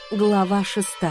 Глава 6. К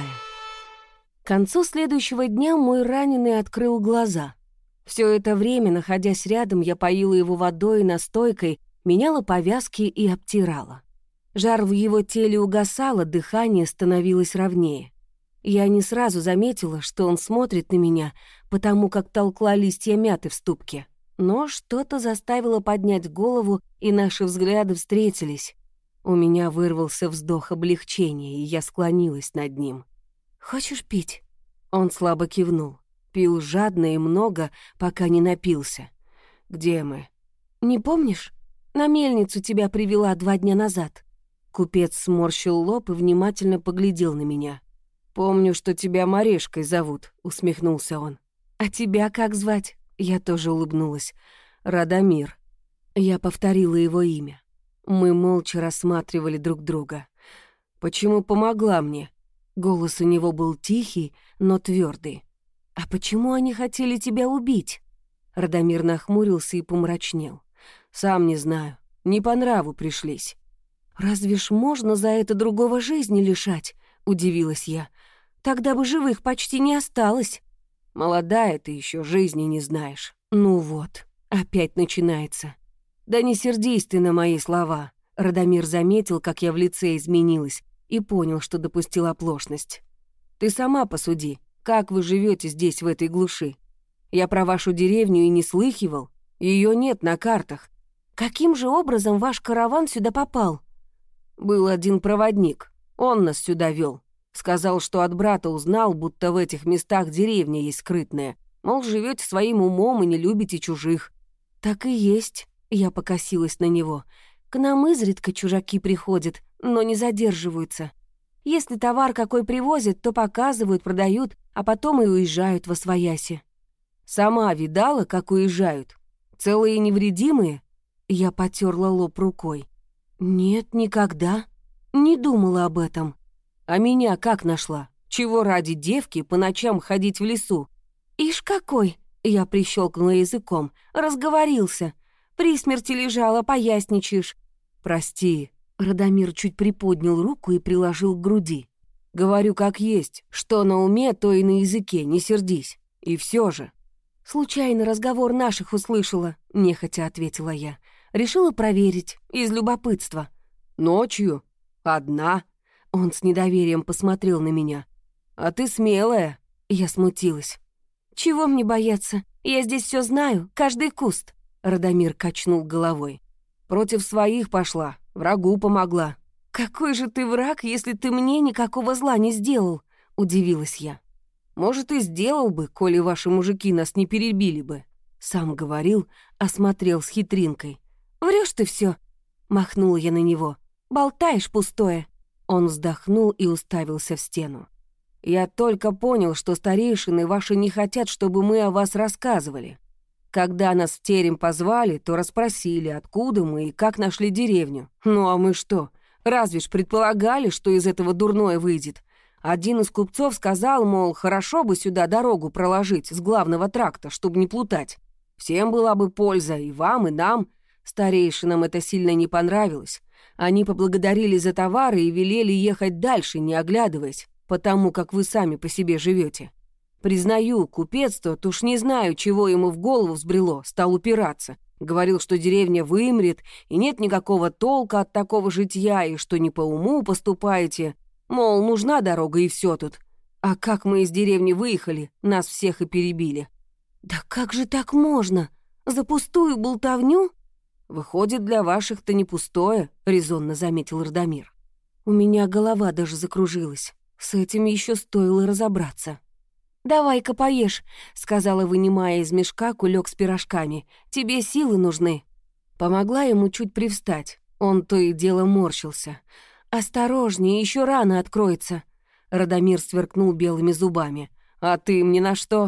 концу следующего дня мой раненый открыл глаза. Все это время, находясь рядом, я поила его водой и настойкой, меняла повязки и обтирала. Жар в его теле угасал, а дыхание становилось ровнее. Я не сразу заметила, что он смотрит на меня, потому как толкла листья мяты в ступке. Но что-то заставило поднять голову, и наши взгляды встретились. У меня вырвался вздох облегчения, и я склонилась над ним. «Хочешь пить?» Он слабо кивнул. Пил жадно и много, пока не напился. «Где мы?» «Не помнишь? На мельницу тебя привела 2 дня назад». Купец сморщил лоб и внимательно поглядел на меня. «Помню, что тебя Марешкой зовут», — усмехнулся он. «А тебя как звать?» Я тоже улыбнулась. «Радомир». Я повторила его имя. Мы молча рассматривали друг друга. «Почему помогла мне?» Голос у него был тихий, но твердый. «А почему они хотели тебя убить?» Радомир нахмурился и помрачнел. «Сам не знаю. Не по нраву пришлись». «Разве ж можно за это другого жизни лишать?» — удивилась я. «Тогда бы живых почти не осталось». «Молодая ты еще, жизни не знаешь». «Ну вот, опять начинается». «Да не сердись ты на мои слова». Радомир заметил, как я в лице изменилась, и понял, что допустил оплошность. «Ты сама посуди, как вы живете здесь, в этой глуши? Я про вашу деревню и не слыхивал. Ее нет на картах. Каким же образом ваш караван сюда попал?» «Был один проводник. Он нас сюда вел. Сказал, что от брата узнал, будто в этих местах деревня есть скрытная. Мол, живете своим умом и не любите чужих». «Так и есть». Я покосилась на него. «К нам изредка чужаки приходят, но не задерживаются. Если товар какой привозят, то показывают, продают, а потом и уезжают восвояси». «Сама видала, как уезжают? Целые и невредимые?» Я потерла лоб рукой. «Нет, никогда. Не думала об этом». «А меня как нашла? Чего ради девки по ночам ходить в лесу?» «Ишь какой!» — я прищелкнула языком. «Разговорился. При смерти лежала, поясничаешь». «Прости». Радомир чуть приподнял руку и приложил к груди. «Говорю как есть. Что на уме, то и на языке, не сердись. И все же». «Случайно разговор наших услышала», — нехотя ответила я. «Решила проверить, из любопытства». «Ночью? Одна?» Он с недоверием посмотрел на меня. «А ты смелая». Я смутилась. «Чего мне бояться? Я здесь все знаю, каждый куст». Радомир качнул головой. «Против своих пошла, врагу помогла». «Какой же ты враг, если ты мне никакого зла не сделал?» — удивилась я. «Может, и сделал бы, коли ваши мужики нас не перебили бы». Сам говорил, осмотрел с хитринкой. «Врешь ты все, махнула я на него. «Болтаешь пустое». Он вздохнул и уставился в стену. «Я только понял, что старейшины ваши не хотят, чтобы мы о вас рассказывали. Когда нас в терем позвали, то расспросили, откуда мы и как нашли деревню. Ну а мы что, разве ж предполагали, что из этого дурное выйдет? Один из купцов сказал, мол, хорошо бы сюда дорогу проложить с главного тракта, чтобы не плутать. Всем была бы польза, и вам, и нам. Старейшинам это сильно не понравилось. Они поблагодарили за товары и велели ехать дальше, не оглядываясь, потому как вы сами по себе живете. Признаю, купец тот, уж не знаю, чего ему в голову взбрело, стал упираться. Говорил, что деревня вымрет, и нет никакого толка от такого житья, и что не по уму поступаете. Мол, нужна дорога, и все тут. А как мы из деревни выехали, нас всех и перебили». «Да как же так можно? За пустую болтовню?» «Выходит, для ваших-то не пустое», — резонно заметил Радомир. У меня голова даже закружилась. С этим еще стоило разобраться. «Давай-ка поешь», — сказала, вынимая из мешка кулек с пирожками. «Тебе силы нужны». Помогла ему чуть привстать. Он то и дело морщился. «Осторожнее, еще рано откроется». Радомир сверкнул белыми зубами. «А ты мне на что?»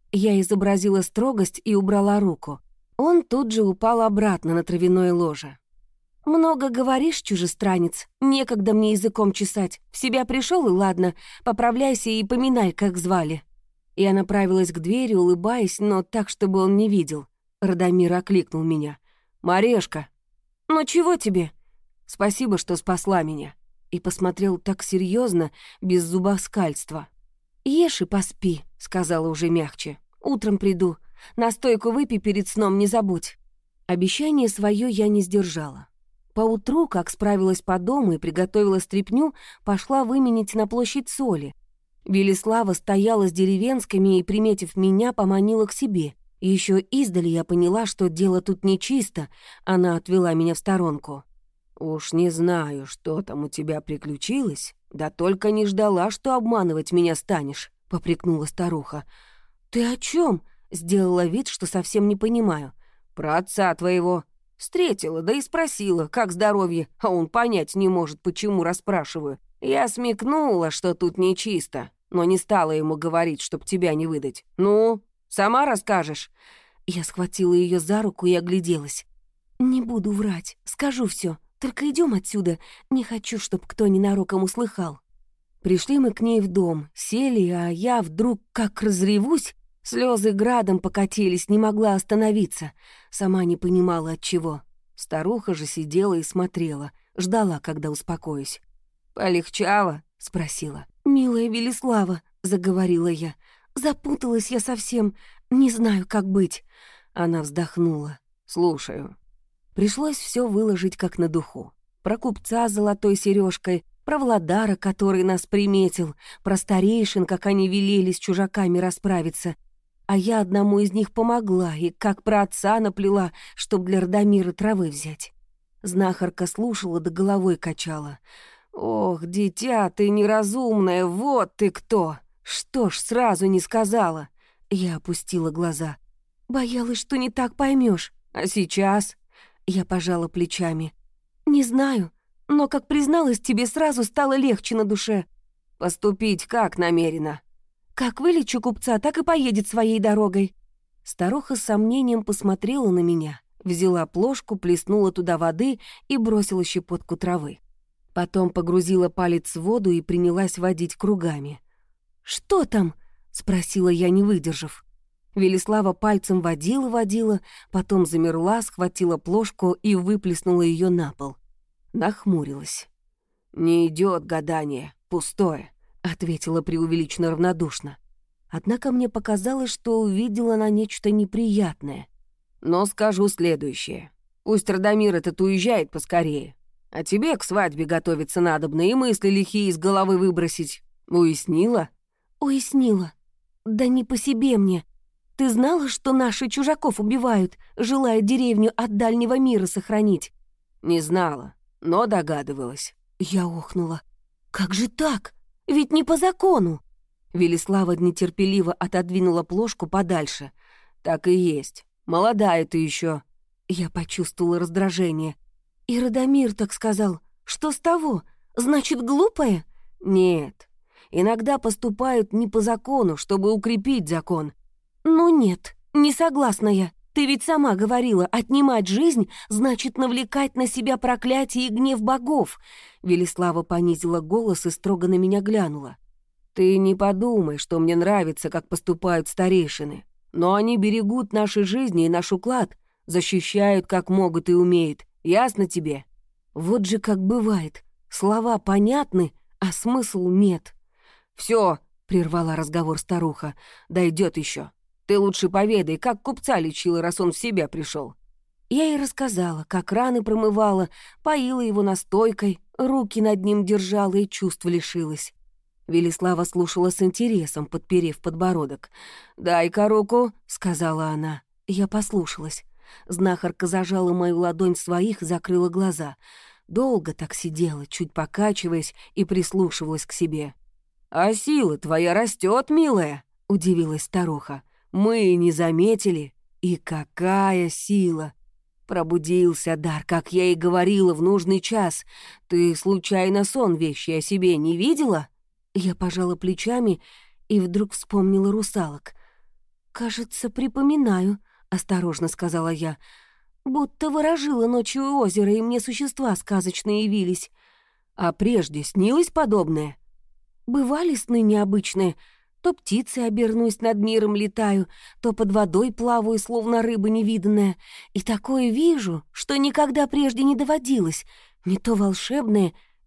Я изобразила строгость и убрала руку. Он тут же упал обратно на травяное ложе. «Много говоришь, чужестранец. Некогда мне языком чесать. В себя пришел и ладно. Поправляйся и поминай, как звали». Я направилась к двери, улыбаясь, но так, чтобы он не видел. Радомир окликнул меня. «Марешка!» «Ну чего тебе?» «Спасибо, что спасла меня». и посмотрел так серьезно, без зубоскальства. «Ешь и поспи», — сказала уже мягче. «Утром приду. Настойку выпей перед сном, не забудь». Обещание свое я не сдержала. Поутру, как справилась по дому и приготовила стряпню, пошла выменить на площадь соли. Велислава стояла с деревенскими и, приметив меня, поманила к себе. Еще издали я поняла, что дело тут нечисто. Она отвела меня в сторонку. «Уж не знаю, что там у тебя приключилось, да только не ждала, что обманывать меня станешь», — попрекнула старуха. «Ты о чем? Сделала вид, что совсем не понимаю. «Про отца твоего. Встретила, да и спросила, как здоровье, а он понять не может, почему расспрашиваю. Я смекнула, что тут нечисто, но не стала ему говорить, чтоб тебя не выдать. Ну, сама расскажешь?» Я схватила ее за руку и огляделась. «Не буду врать, скажу все. Только идем отсюда. Не хочу, чтоб кто ненароком услыхал». Пришли мы к ней в дом, сели, а я вдруг как разревусь. Слезы градом покатились, не могла остановиться. Сама не понимала, от чего. Старуха же сидела и смотрела, ждала, когда успокоюсь. «Полегчало?» — спросила. «Милая Велислава», — заговорила я. «Запуталась я совсем, не знаю, как быть». Она вздохнула. «Слушаю». Пришлось все выложить как на духу. Про купца с золотой сережкой, про Владара, который нас приметил, про старейшин, как они велели с чужаками расправиться. А я одному из них помогла и как про отца наплела, чтоб для Радомира травы взять. Знахарка слушала да головой качала. «Ох, дитя, ты неразумная, вот ты кто! Что ж сразу не сказала?» Я опустила глаза. «Боялась, что не так поймешь. А сейчас?» Я пожала плечами. «Не знаю, но, как призналась тебе, сразу стало легче на душе». «Поступить как намерена?» «Как вылечу купца, так и поедет своей дорогой». Старуха с сомнением посмотрела на меня, взяла плошку, плеснула туда воды и бросила щепотку травы. Потом погрузила палец в воду и принялась водить кругами. «Что там?» — спросила я, не выдержав. Велислава пальцем водила, потом замерла, схватила плошку и выплеснула ее на пол. Нахмурилась. «Не идет гадание, пустое», — ответила преувеличенно равнодушно. Однако мне показалось, что увидела она нечто неприятное. «Но скажу следующее. Пусть Радомир этот уезжает поскорее, а тебе к свадьбе готовиться надобно и мысли лихие из головы выбросить. Уяснила?» «Уяснила. Да не по себе мне. Ты знала, что наши чужаков убивают, желая деревню от дальнего мира сохранить?» «Не знала, но догадывалась». Я охнула. «Как же так? Ведь не по закону!» Велислава нетерпеливо отодвинула плошку подальше. «Так и есть. Молодая ты еще. Я почувствовала раздражение. «И Радомир так сказал. Что с того? Значит, глупая?» «Нет. Иногда поступают не по закону, чтобы укрепить закон». «Ну нет, не согласна я. Ты ведь сама говорила, отнимать жизнь значит навлекать на себя проклятие и гнев богов». Велислава понизила голос и строго на меня глянула. «Ты не подумай, что мне нравится, как поступают старейшины. Но они берегут наши жизни и наш уклад, защищают как могут и умеют. Ясно тебе?» Вот же как бывает. Слова понятны, а смысл нет. «Все», — прервала разговор старуха, — «дойдет еще. Ты лучше поведай, как купца лечила, раз он в себя пришел». Я ей рассказала, как раны промывала, поила его настойкой, руки над ним держала и чувств лишилась. Велислава слушала с интересом, подперев подбородок. «Дай-ка руку», — сказала она. Я послушалась. Знахарка зажала мою ладонь в своих и закрыла глаза. Долго так сидела, чуть покачиваясь, и прислушивалась к себе. «А сила твоя растет, милая», — удивилась старуха. «Мы и не заметили. И какая сила! Пробудился дар, как я и говорила, в нужный час. Ты случайно сон вещи о себе не видела?» Я пожала плечами и вдруг вспомнила русалок. «Кажется, припоминаю», — осторожно сказала я. «Будто ворожила ночью у озера, и мне существа сказочные явились». «А прежде снилось подобное?» «Бывали сны необычные. То птицей обернусь, над миром летаю, то под водой плаваю, словно рыба невиданная. И такое вижу, что никогда прежде не доводилось. Не то волшебное,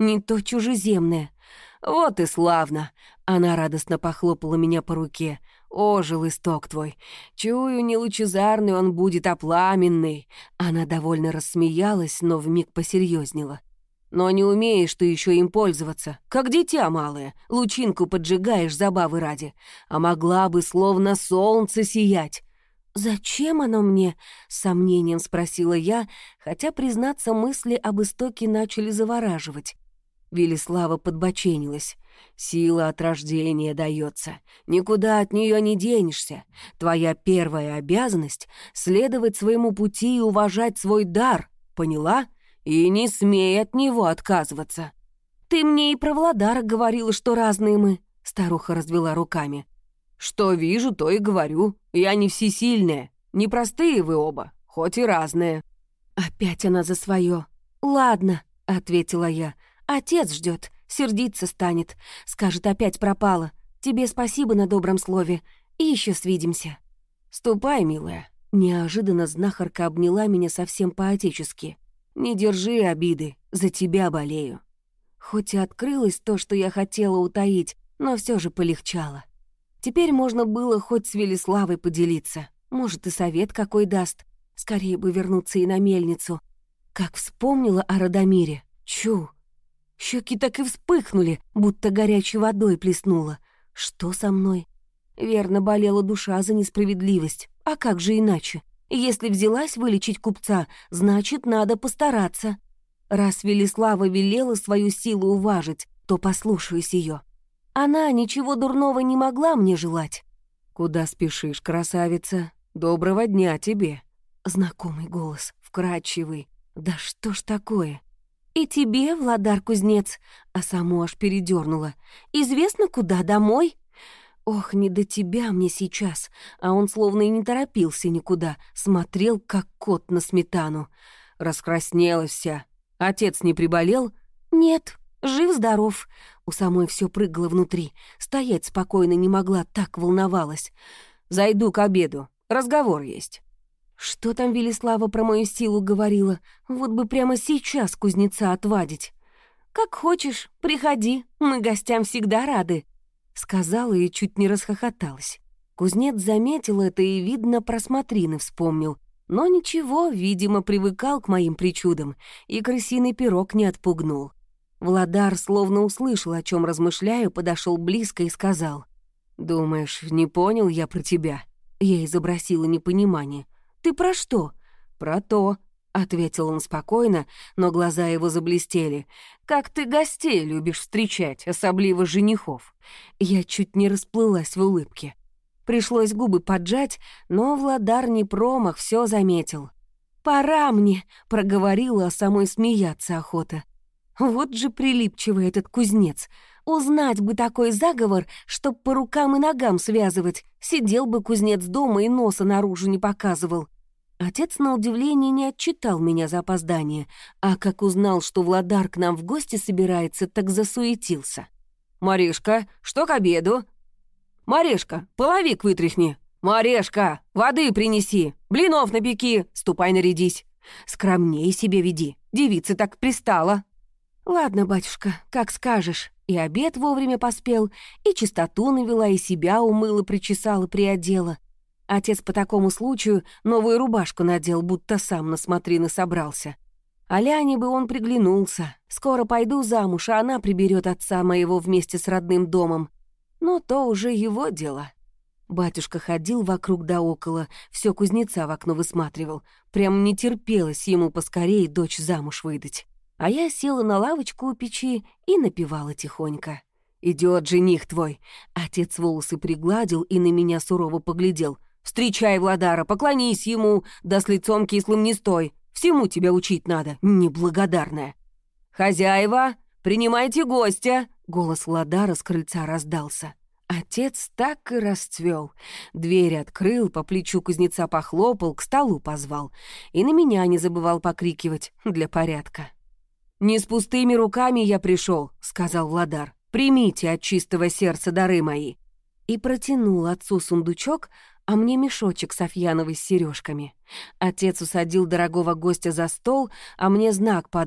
не то чужеземное. Вот и славно. Она радостно похлопала меня по руке. Ожил исток твой. Чую, не лучезарный он будет, а пламенный. Она довольно рассмеялась, но вмиг посерьезнела. Но не умеешь ты еще им пользоваться, как дитя малое. Лучинку поджигаешь забавы ради. А могла бы словно солнце сиять. «Зачем оно мне?» — с сомнением спросила я, хотя, признаться, мысли об истоке начали завораживать. Велислава подбоченилась. «Сила от рождения дается. Никуда от нее не денешься. Твоя первая обязанность — следовать своему пути и уважать свой дар. Поняла? И не смей от него отказываться». «Ты мне и про Владара говорила, что разные мы», — старуха развела руками. «Что вижу, то и говорю. Я не всесильная. Непростые вы оба, хоть и разные». Опять она за свое. «Ладно», — ответила я. «Отец ждет, сердиться станет. Скажет, опять пропала. Тебе спасибо на добром слове. И еще свидимся». «Ступай, милая». Неожиданно знахарка обняла меня совсем по-отечески. «Не держи обиды, за тебя болею». Хоть и открылось то, что я хотела утаить, но все же полегчало. Теперь можно было хоть с Велиславой поделиться. Может, и совет какой даст. Скорее бы вернуться и на мельницу. Как вспомнила о Радомире. Чу! Щеки так и вспыхнули, будто горячей водой плеснула. Что со мной? Верно, болела душа за несправедливость. А как же иначе? Если взялась вылечить купца, значит, надо постараться. Раз Велислава велела свою силу уважить, то послушаюсь ее. Она ничего дурного не могла мне желать. «Куда спешишь, красавица? Доброго дня тебе!» Знакомый голос, вкрадчивый. «Да что ж такое?» «И тебе, Владар-кузнец!» А саму аж передернула. «Известно, куда домой?» Ох, не до тебя мне сейчас. А он словно и не торопился никуда. Смотрел, как кот на сметану. Раскраснелась вся. Отец не приболел? «Нет, жив-здоров». У самой все прыгало внутри. Стоять спокойно не могла, так волновалась. «Зайду к обеду. Разговор есть». Что там Велислава про мою силу говорила? Вот бы прямо сейчас кузнеца отвадить. «Как хочешь, приходи, мы гостям всегда рады», — сказала и чуть не расхохоталась. Кузнец заметил это и, видно, про смотрины вспомнил. Но ничего, видимо, привыкал к моим причудам, и крысиный пирог не отпугнул. Владар, словно услышал, о чем размышляю, подошел близко и сказал: «Думаешь, не понял я про тебя?» Я изобразила непонимание. «Ты про что?» «Про то», — ответил он спокойно, но глаза его заблестели. «Как ты гостей любишь встречать, особливо женихов». Я чуть не расплылась в улыбке. Пришлось губы поджать, но Владар не промах, все заметил. «Пора мне», — проговорила, а самой смеяться охота. Вот же прилипчивый этот кузнец. Узнать бы такой заговор, чтоб по рукам и ногам связывать. Сидел бы кузнец дома и носа наружу не показывал. Отец, на удивление, не отчитал меня за опоздание, а как узнал, что Владар к нам в гости собирается, так засуетился. «Маришка, что к обеду?» «Марешка, половик вытряхни!» «Марешка, воды принеси! Блинов напеки! Ступай нарядись! Скромней себе веди, девица так пристала!» «Ладно, батюшка, как скажешь». И обед вовремя поспел, и чистоту навела, и себя умыла, причесала, приодела. Отец по такому случаю новую рубашку надел, будто сам на смотрины собрался. А Ляне бы он приглянулся. Скоро пойду замуж, а она приберет отца моего вместе с родным домом. Но то уже его дело. Батюшка ходил вокруг да около, все кузнеца в окно высматривал. Прям не терпелось ему поскорее дочь замуж выдать. А я села на лавочку у печи и напевала тихонько. «Идет жених твой!» Отец волосы пригладил и на меня сурово поглядел. «Встречай Владара, поклонись ему, да с лицом кислым не стой. Всему тебя учить надо, неблагодарная». «Хозяева, принимайте гостя!» Голос Владара с крыльца раздался. Отец так и расцвел. Дверь открыл, по плечу кузнеца похлопал, к столу позвал. И на меня не забывал покрикивать, для порядка. «Не с пустыми руками я пришел», — сказал Владар. «Примите от чистого сердца дары мои». И протянул отцу сундучок, а мне мешочек софьяновый с сережками. Отец усадил дорогого гостя за стол, а мне знак подал.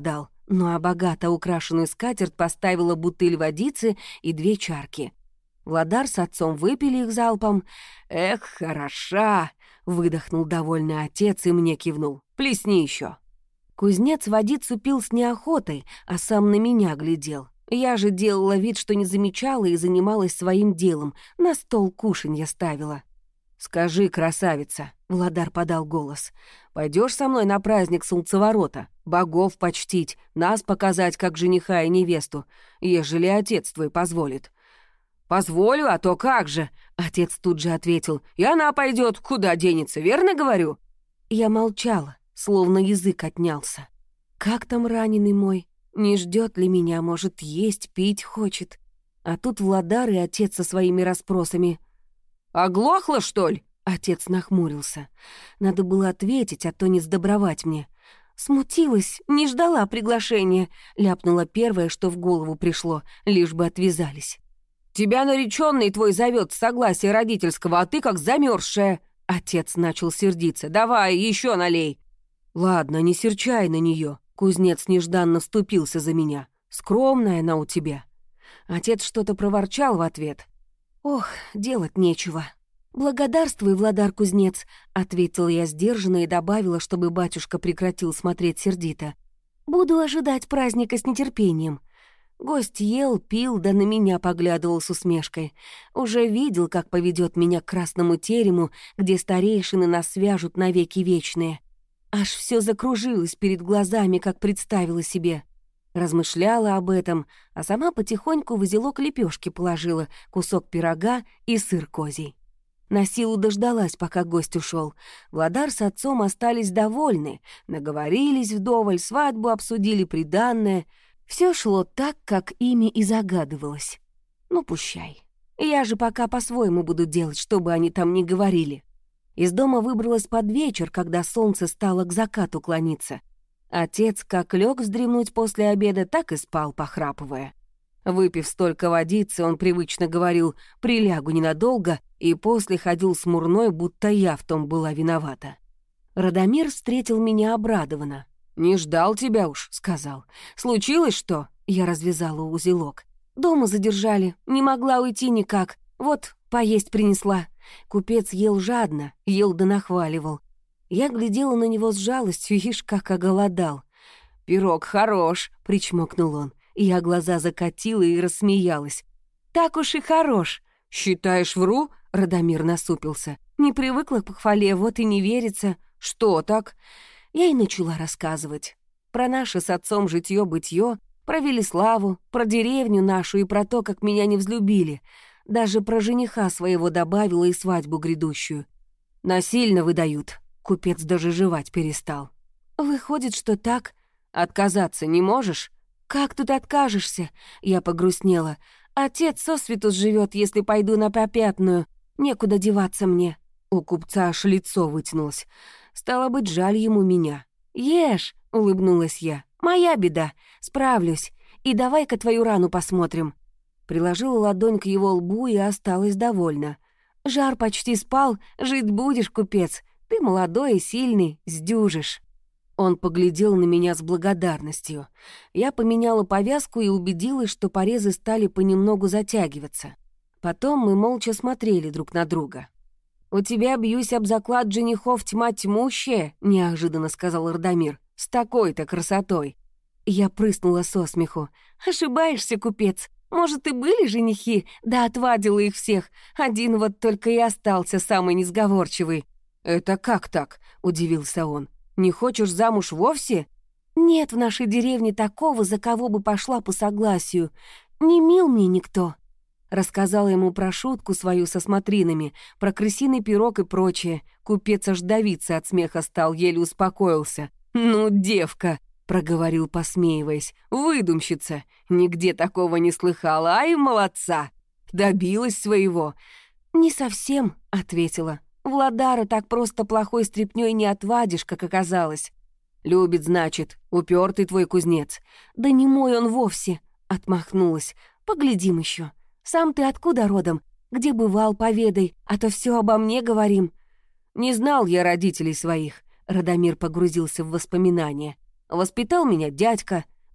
Ну а богато украшенную скатерть поставила бутыль водицы и 2 чарки. Владар с отцом выпили их залпом. «Эх, хороша!» — выдохнул довольный отец и мне кивнул. «Плесни еще!» Кузнец водицу пил с неохотой, а сам на меня глядел. Я же делала вид, что не замечала и занималась своим делом. На стол кушанья ставила. «Скажи, красавица», — Владар подал голос, «пойдешь со мной на праздник солнцеворота, богов почтить, нас показать, как жениха и невесту, ежели отец твой позволит?» «Позволю, а то как же!» — отец тут же ответил. «И она пойдет, куда денется, верно говорю?» Я молчала, словно язык отнялся. «Как там раненый мой? Не ждет ли меня, может, есть, пить хочет?» А тут Владар и отец со своими расспросами. «Оглохла, что ли?» — отец нахмурился. Надо было ответить, а то не сдобровать мне. «Смутилась, не ждала приглашения», — ляпнула первое, что в голову пришло, лишь бы отвязались. «Тебя нареченный твой зовет с согласия родительского, а ты как замерзшая!» Отец начал сердиться. «Давай, еще налей!» «Ладно, не серчай на нее. Кузнец нежданно вступился за меня. Скромная она у тебя». Отец что-то проворчал в ответ. «Ох, делать нечего». «Благодарствуй, Владар-кузнец», — ответила я сдержанно и добавила, чтобы батюшка прекратил смотреть сердито. «Буду ожидать праздника с нетерпением». Гость ел, пил, да на меня поглядывал с усмешкой. Уже видел, как поведет меня к красному терему, где старейшины нас свяжут навеки вечные. Аж все закружилось перед глазами, как представила себе. Размышляла об этом, а сама потихоньку в узелок лепешки положила, кусок пирога и сыр козий. На силу дождалась, пока гость ушел. Владар с отцом остались довольны, наговорились вдоволь, свадьбу обсудили, приданное. Все шло так, как ими и загадывалось. Ну, пущай. Я же пока по-своему буду делать, что бы они там ни говорили. Из дома выбралась под вечер, когда солнце стало к закату клониться. Отец как лег вздремнуть после обеда, так и спал, похрапывая. Выпив столько водицы, он привычно говорил «прилягу ненадолго», и после ходил смурной, будто я в том была виновата. Радомир встретил меня обрадованно. «Не ждал тебя уж», — сказал. «Случилось что?» — я развязала узелок. «Дома задержали, не могла уйти никак. Вот, поесть принесла». Купец ел жадно, ел да нахваливал. Я глядела на него с жалостью, ишь, как оголодал. «Пирог хорош», — причмокнул он. Я глаза закатила и рассмеялась. «Так уж и хорош». «Считаешь, вру?» — Радомир насупился. «Не привыкла к похвале, вот и не верится». «Что так?» Я и начала рассказывать. Про наше с отцом житьё-бытьё, про Велиславу, про деревню нашу и про то, как меня не взлюбили. Даже про жениха своего добавила и свадьбу грядущую. «Насильно выдают». Купец даже жевать перестал. «Выходит, что так. Отказаться не можешь?» «Как тут откажешься?» Я погрустнела. «Отец сосвету живет, если пойду на попятную. Некуда деваться мне». У купца аж лицо вытянулось. Стало быть, жаль ему меня. «Ешь», — улыбнулась я. «Моя беда. Справлюсь. И давай-ка твою рану посмотрим». Приложила ладонь к его лбу и осталась довольна. «Жар почти спал. Жить будешь, купец. Ты молодой и сильный, сдюжишь». Он поглядел на меня с благодарностью. Я поменяла повязку и убедилась, что порезы стали понемногу затягиваться. Потом мы молча смотрели друг на друга. «У тебя, бьюсь об заклад, женихов тьма тьмущая», — неожиданно сказал Радомир. «С такой-то красотой». Я прыснула со смеху. «Ошибаешься, купец. Может, и были женихи, да отвадила их всех. Один вот только и остался самый несговорчивый». «Это как так?» — удивился он. «Не хочешь замуж вовсе?» «Нет в нашей деревне такого, за кого бы пошла по согласию. Не мил мне никто». Рассказала ему про шутку свою со смотринами, про крысиный пирог и прочее. Купец аж давиться от смеха стал, еле успокоился. «Ну, девка!» — проговорил, посмеиваясь. «Выдумщица! Нигде такого не слыхала, ай, молодца! Добилась своего!» «Не совсем», — ответила. «Владара так просто плохой стряпнёй не отвадишь, как оказалось». «Любит, значит, упертый твой кузнец». «Да не мой он вовсе», — отмахнулась. «Поглядим еще. Сам ты откуда родом? Где бывал, поведай, а то все обо мне говорим». «Не знал я родителей своих», — Радомир погрузился в воспоминания. «Воспитал меня дядька.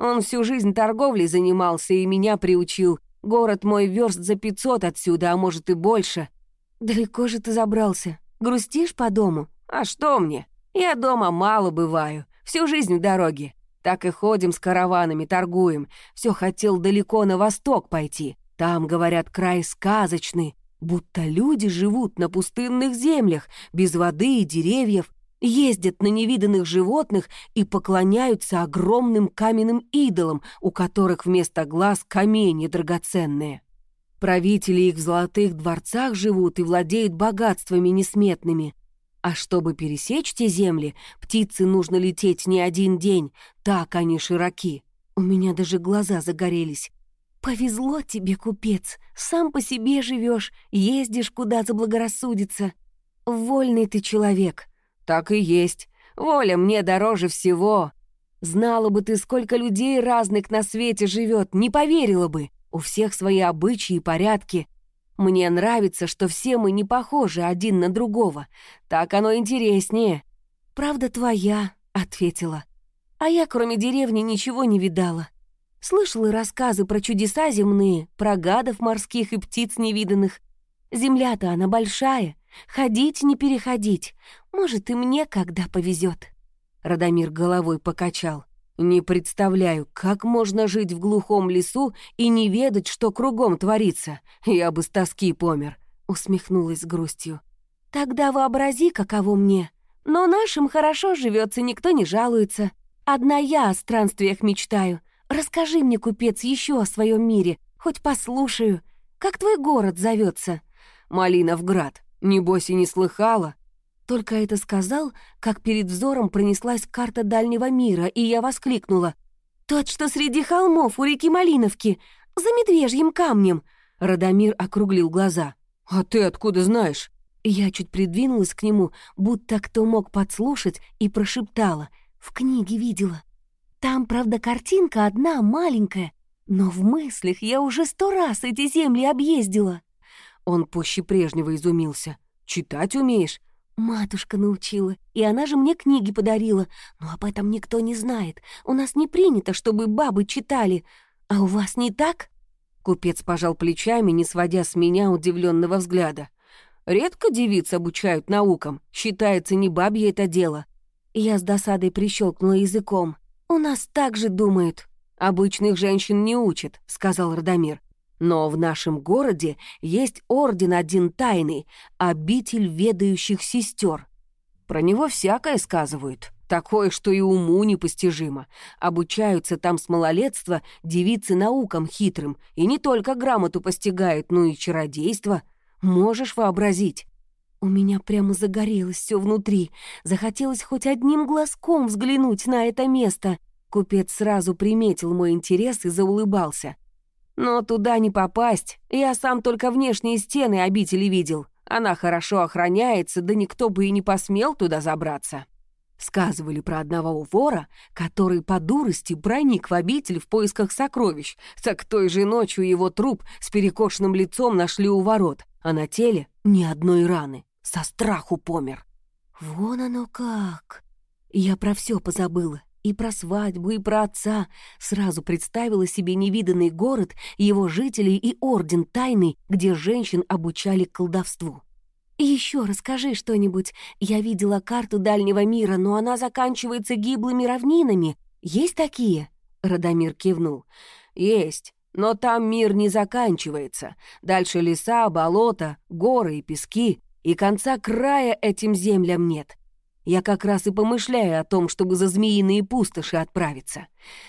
Он всю жизнь торговлей занимался и меня приучил. Город мой верст за 500 отсюда, а может и больше. Далеко же ты забрался? Грустишь по дому? А что мне? Я дома мало бываю, всю жизнь в дороге. Так и ходим с караванами, торгуем. Все хотел далеко на восток пойти. Там, говорят, край сказочный, будто люди живут на пустынных землях, без воды и деревьев, ездят на невиданных животных и поклоняются огромным каменным идолам, у которых вместо глаз камни драгоценные. Правители их в золотых дворцах живут и владеют богатствами несметными. А чтобы пересечь те земли, птице нужно лететь не один день, так они широки. У меня даже глаза загорелись. Повезло тебе, купец, сам по себе живешь, ездишь куда заблагорассудится. Вольный ты человек. Так и есть. Воля мне дороже всего. Знала бы ты, сколько людей разных на свете живет, не поверила бы. У всех свои обычаи и порядки. Мне нравится, что все мы не похожи один на другого. Так оно интереснее. «Правда твоя», — ответила. «А я, кроме деревни, ничего не видала. Слышала рассказы про чудеса земные, про гадов морских и птиц невиданных. Земля-то она большая, ходить не переходить. Может, и мне когда повезет». Радомир головой покачал. «Не представляю, как можно жить в глухом лесу и не ведать, что кругом творится. Я бы с тоски помер», — усмехнулась с грустью. «Тогда вообрази, каково мне. Но нашим хорошо живется, никто не жалуется. Одна я о странствиях мечтаю. Расскажи мне, купец, еще о своем мире, хоть послушаю. Как твой город зовется?» «Малиновград. Небось и не слыхала?» Только это сказал, как перед взором пронеслась карта дальнего мира, и я воскликнула. «Тот, что среди холмов у реки Малиновки, за медвежьим камнем!» Радомир округлил глаза. «А ты откуда знаешь?» Я чуть придвинулась к нему, будто кто мог подслушать, и прошептала. «В книге видела. Там, правда, картинка одна, маленькая, но в мыслях я уже 100 раз эти земли объездила». Он пуще прежнего изумился. «Читать умеешь?» «Матушка научила, и она же мне книги подарила, но об этом никто не знает. У нас не принято, чтобы бабы читали. А у вас не так?» Купец пожал плечами, не сводя с меня удивленного взгляда. «Редко девиц обучают наукам, считается не бабье это дело». Я с досадой прищелкнула языком. «У нас так же думают». «Обычных женщин не учат», — сказал Радомир. «Но в нашем городе есть орден один тайный, обитель ведающих сестер. Про него всякое сказывают, такое, что и уму непостижимо. Обучаются там с малолетства девицы наукам хитрым, и не только грамоту постигают, но и чародейство. Можешь вообразить?» У меня прямо загорелось все внутри. Захотелось хоть одним глазком взглянуть на это место. Купец сразу приметил мой интерес и заулыбался. «Но туда не попасть. Я сам только внешние стены обители видел. Она хорошо охраняется, да никто бы и не посмел туда забраться». Сказывали про одного вора, который по дурости проник в обитель в поисках сокровищ. Так той же ночью его труп с перекошенным лицом нашли у ворот, а на теле ни одной раны. Со страху помер. Вон оно как. Я про все позабыла. И про свадьбу, и про отца. Сразу представила себе невиданный город, его жителей и орден тайный, где женщин обучали колдовству. «И еще расскажи что-нибудь. Я видела карту дальнего мира, но она заканчивается гиблыми равнинами. Есть такие?» Радомир кивнул. «Есть, но там мир не заканчивается. Дальше леса, болота, горы и пески. И конца края этим землям нет. Я как раз и помышляю о том, чтобы за змеиные пустоши отправиться».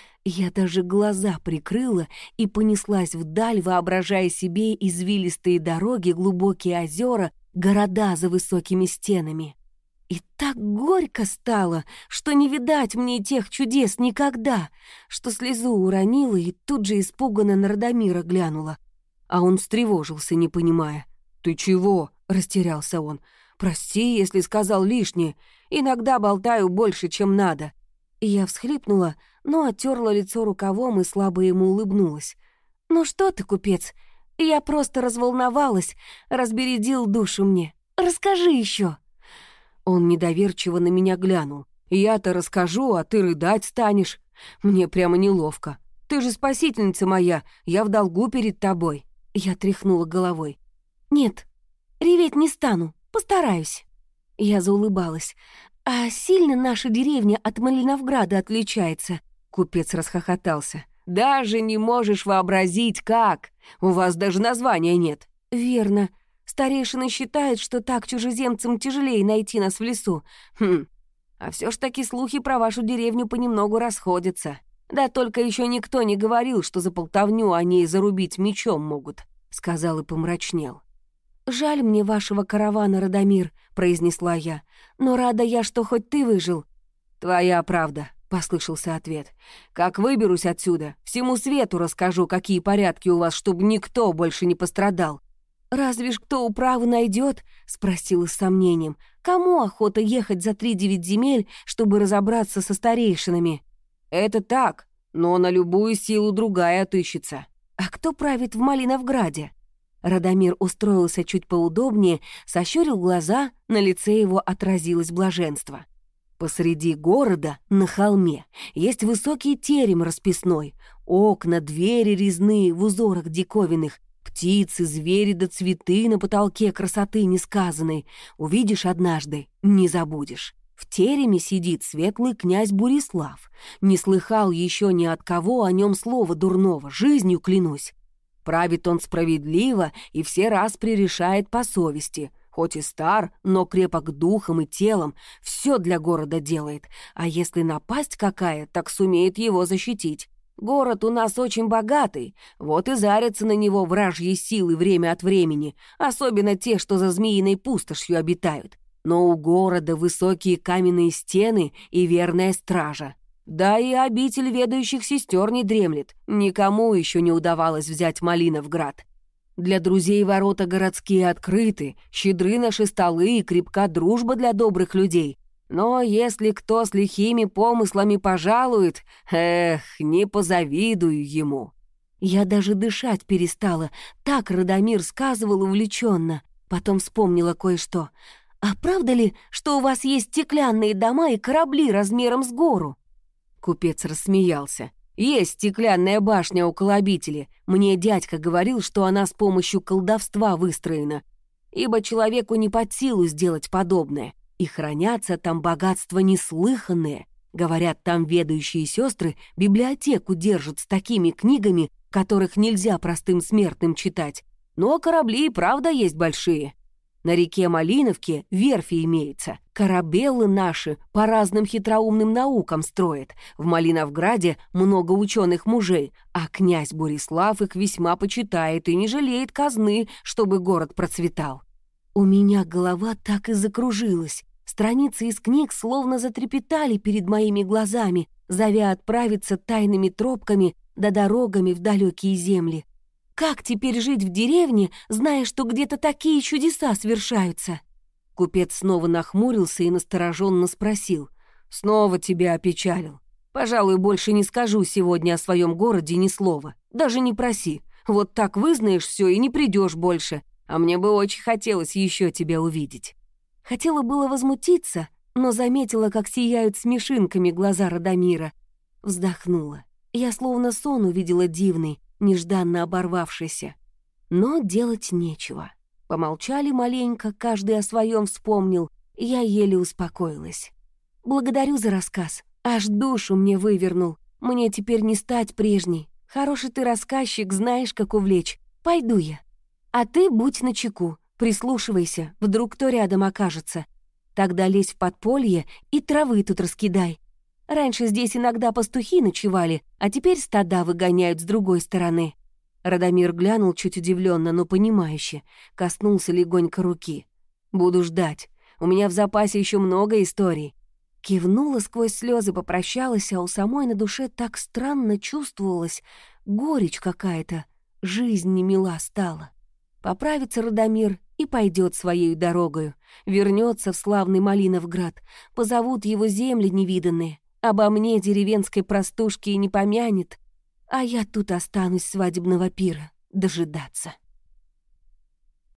Я даже глаза прикрыла и понеслась вдаль, воображая себе извилистые дороги, глубокие озера, города за высокими стенами. И так горько стало, что не видать мне тех чудес никогда, что слезу уронила и тут же испуганно на Радомира глянула. А он встревожился, не понимая. «Ты чего?» — растерялся он. «Прости, если сказал лишнее. Иногда болтаю больше, чем надо». И я всхлипнула, но оттерла лицо рукавом и слабо ему улыбнулась. «Ну что ты, купец, я просто разволновалась, разбередил душу мне. Расскажи еще». Он недоверчиво на меня глянул. «Я-то расскажу, а ты рыдать станешь. Мне прямо неловко. Ты же спасительница моя, я в долгу перед тобой». Я тряхнула головой. «Нет, реветь не стану, постараюсь». Я заулыбалась. «А сильно наша деревня от Малиновграда отличается?» Купец расхохотался. «Даже не можешь вообразить, как! У вас даже названия нет». «Верно. Старейшины считают, что так чужеземцам тяжелее найти нас в лесу. А все ж таки слухи про вашу деревню понемногу расходятся. Да только еще никто не говорил, что за болтовню они и зарубить мечом могут», — сказал и помрачнел. «Жаль мне вашего каравана, Радомир», — произнесла я. «Но рада я, что хоть ты выжил». «Твоя правда», — послышался ответ. «Как выберусь отсюда, всему свету расскажу, какие порядки у вас, чтобы никто больше не пострадал». «Разве ж кто управу найдет?» — спросила с сомнением. «Кому охота ехать за 3-9 земель, чтобы разобраться со старейшинами?» «Это так, но на любую силу другая отыщется». «А кто правит в Малиновграде?» Радомир устроился чуть поудобнее, сощурил глаза, на лице его отразилось блаженство. Посреди города, на холме, есть высокий терем расписной, окна, двери резные в узорах диковинных, птицы, звери да цветы на потолке красоты несказанной. Увидишь однажды, не забудешь. В тереме сидит светлый князь Бурислав. Не слыхал еще ни от кого о нем слова дурного, жизнью клянусь. Правит он справедливо и все распри решает по совести. Хоть и стар, но крепок духом и телом, все для города делает. А если напасть какая, так сумеет его защитить. Город у нас очень богатый, вот и зарятся на него вражьи силы время от времени, особенно те, что за змеиной пустошью обитают. Но у города высокие каменные стены и верная стража. Да и обитель ведающих сестер не дремлет. Никому еще не удавалось взять Малиновград. Для друзей ворота городские открыты, щедры наши столы и крепка дружба для добрых людей. Но если кто с лихими помыслами пожалует, не позавидую ему». Я даже дышать перестала, так Радомир сказывал увлеченно. Потом вспомнила кое-что. «А правда ли, что у вас есть стеклянные дома и корабли размером с гору?» Купец рассмеялся. «Есть стеклянная башня около обители. Мне дядька говорил, что она с помощью колдовства выстроена, ибо человеку не под силу сделать подобное. И хранятся там богатства неслыханные. Говорят, там ведающие сестры библиотеку держат с такими книгами, которых нельзя простым смертным читать. Но корабли и правда есть большие. На реке Малиновке верфи имеется. Корабелы наши по разным хитроумным наукам строят. В Малиновграде много ученых мужей, а князь Бурислав их весьма почитает и не жалеет казны, чтобы город процветал». У меня голова так и закружилась. Страницы из книг словно затрепетали перед моими глазами, зовя отправиться тайными тропками да дорогами в далекие земли. Как теперь жить в деревне, зная, что где-то такие чудеса свершаются?» Купец снова нахмурился и настороженно спросил. «Снова тебя опечалил. Пожалуй, больше не скажу сегодня о своем городе ни слова. Даже не проси. Вот так вызнаешь все и не придешь больше. А мне бы очень хотелось еще тебя увидеть». Хотела было возмутиться, но заметила, как сияют смешинками глаза Радомира. Вздохнула. Я словно сон увидела дивный, нежданно оборвавшийся. Но делать нечего. Помолчали маленько, каждый о своем вспомнил, и я еле успокоилась. «Благодарю за рассказ. Аж душу мне вывернул. Мне теперь не стать прежней. Хороший ты рассказчик, знаешь, как увлечь. Пойду я. А ты будь начеку, прислушивайся, вдруг кто рядом окажется. Тогда лезь в подполье и травы тут раскидай. Раньше здесь иногда пастухи ночевали, а теперь стада выгоняют с другой стороны». Радомир глянул чуть удивленно, но понимающе, коснулся легонько руки. «Буду ждать. У меня в запасе еще много историй». Кивнула сквозь слезы, попрощалась, а у самой на душе так странно чувствовалась горечь какая-то. Жизнь не мила стала. Поправится Радомир и пойдет своей дорогою. Вернется в славный Малиновград. Позовут его земли невиданные. Обо мне деревенской простушки и не помянет. А я тут останусь свадебного пира дожидаться.